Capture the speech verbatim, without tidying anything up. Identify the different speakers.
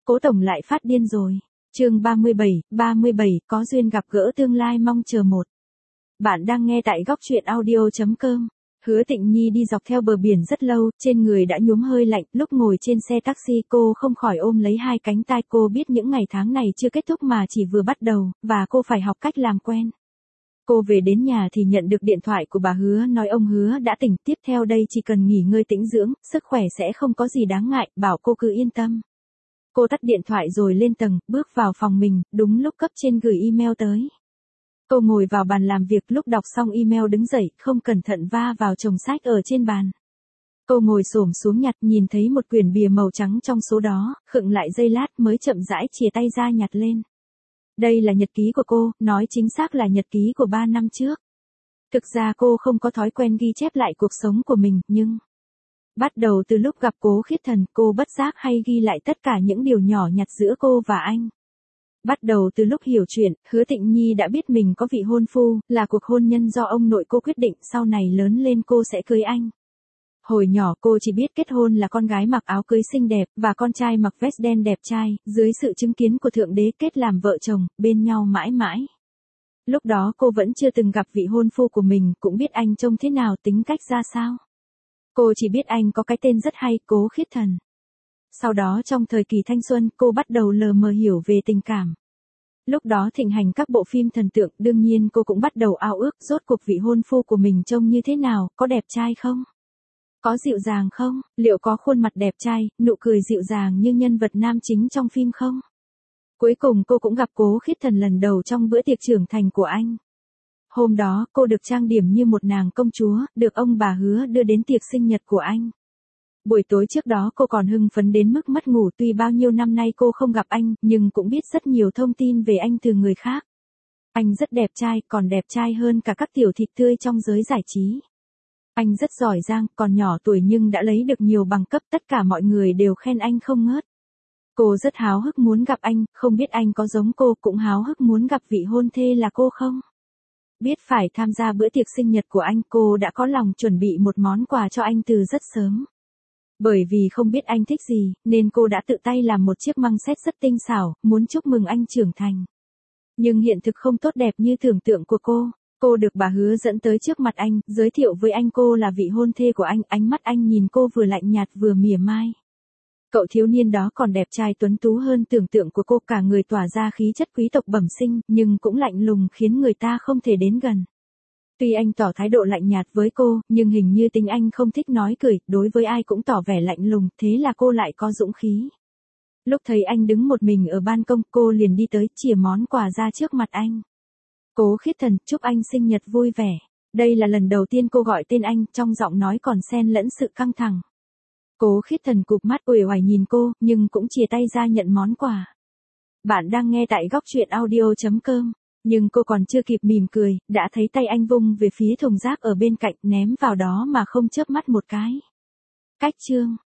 Speaker 1: Cố tổng lại phát điên rồi. Chương ba mươi bảy, ba mươi bảy, có duyên gặp gỡ tương lai mong chờ một. Bạn đang nghe tại góc truyện audio chấm com. Hứa Tịnh Nhi đi dọc theo bờ biển rất lâu, trên người đã nhuốm hơi lạnh, lúc ngồi trên xe taxi cô không khỏi ôm lấy hai cánh tay. Cô biết những ngày tháng này chưa kết thúc mà chỉ vừa bắt đầu, và cô phải học cách làm quen. Cô về đến nhà thì nhận được điện thoại của bà Hứa nói ông Hứa đã tỉnh, tiếp theo đây chỉ cần nghỉ ngơi tĩnh dưỡng, sức khỏe sẽ không có gì đáng ngại, bảo cô cứ yên tâm. Cô tắt điện thoại rồi lên tầng, bước vào phòng mình, đúng lúc cấp trên gửi email tới. Cô ngồi vào bàn làm việc, lúc đọc xong email đứng dậy, không cẩn thận va vào chồng sách ở trên bàn. Cô ngồi xổm xuống nhặt, nhìn thấy một quyển bìa màu trắng trong số đó, khựng lại giây lát mới chậm rãi chìa tay ra nhặt lên. Đây là nhật ký của cô, nói chính xác là nhật ký của ba năm trước. Thực ra cô không có thói quen ghi chép lại cuộc sống của mình, nhưng... Bắt đầu từ lúc gặp Cố Khiết Thần, cô bất giác hay ghi lại tất cả những điều nhỏ nhặt giữa cô và anh. Bắt đầu từ lúc hiểu chuyện, Hứa Tịnh Nhi đã biết mình có vị hôn phu, là cuộc hôn nhân do ông nội cô quyết định, sau này lớn lên cô sẽ cưới anh. Hồi nhỏ cô chỉ biết kết hôn là con gái mặc áo cưới xinh đẹp, và con trai mặc vest đen đẹp trai, dưới sự chứng kiến của Thượng Đế kết làm vợ chồng, bên nhau mãi mãi. Lúc đó cô vẫn chưa từng gặp vị hôn phu của mình, cũng biết anh trông thế nào, tính cách ra sao. Cô chỉ biết anh có cái tên rất hay, Cố Khiết Thần. Sau đó trong thời kỳ thanh xuân, cô bắt đầu lờ mờ hiểu về tình cảm. Lúc đó thịnh hành các bộ phim thần tượng, đương nhiên cô cũng bắt đầu ao ước rốt cuộc vị hôn phu của mình trông như thế nào, có đẹp trai không? Có dịu dàng không? Liệu có khuôn mặt đẹp trai, nụ cười dịu dàng như nhân vật nam chính trong phim không? Cuối cùng cô cũng gặp Cố Khiết Thần lần đầu trong bữa tiệc trưởng thành của anh. Hôm đó, cô được trang điểm như một nàng công chúa, được ông bà Hứa đưa đến tiệc sinh nhật của anh. Buổi tối trước đó cô còn hưng phấn đến mức mất ngủ, tuy bao nhiêu năm nay cô không gặp anh, nhưng cũng biết rất nhiều thông tin về anh từ người khác. Anh rất đẹp trai, còn đẹp trai hơn cả các tiểu thịt tươi trong giới giải trí. Anh rất giỏi giang, còn nhỏ tuổi nhưng đã lấy được nhiều bằng cấp, tất cả mọi người đều khen anh không ngớt. Cô rất háo hức muốn gặp anh, không biết anh có giống cô, cũng háo hức muốn gặp vị hôn thê là cô không? Biết phải tham gia bữa tiệc sinh nhật của anh, cô đã có lòng chuẩn bị một món quà cho anh từ rất sớm. Bởi vì không biết anh thích gì, nên cô đã tự tay làm một chiếc măng xét rất tinh xảo, muốn chúc mừng anh trưởng thành. Nhưng hiện thực không tốt đẹp như tưởng tượng của cô. Cô được bà Hứa dẫn tới trước mặt anh, giới thiệu với anh cô là vị hôn thê của anh, ánh mắt anh nhìn cô vừa lạnh nhạt vừa mỉa mai. Cậu thiếu niên đó còn đẹp trai tuấn tú hơn tưởng tượng của cô, cả người tỏa ra khí chất quý tộc bẩm sinh, nhưng cũng lạnh lùng khiến người ta không thể đến gần. Tuy anh tỏ thái độ lạnh nhạt với cô, nhưng hình như tính anh không thích nói cười, đối với ai cũng tỏ vẻ lạnh lùng, thế là cô lại có dũng khí. Lúc thấy anh đứng một mình ở ban công, cô liền đi tới, chìa món quà ra trước mặt anh. Cố Khiết Thần, chúc anh sinh nhật vui vẻ. Đây là lần đầu tiên cô gọi tên anh, trong giọng nói còn xen lẫn sự căng thẳng. Cố Khiết Thần cụp mắt uể oải nhìn cô, nhưng cũng chìa tay ra nhận món quà. Bạn đang nghe tại góc truyện audio chấm com. Nhưng cô còn chưa kịp mỉm cười, đã thấy tay anh vung về phía thùng rác ở bên cạnh, ném vào đó mà không chớp mắt một cái. Cách chương.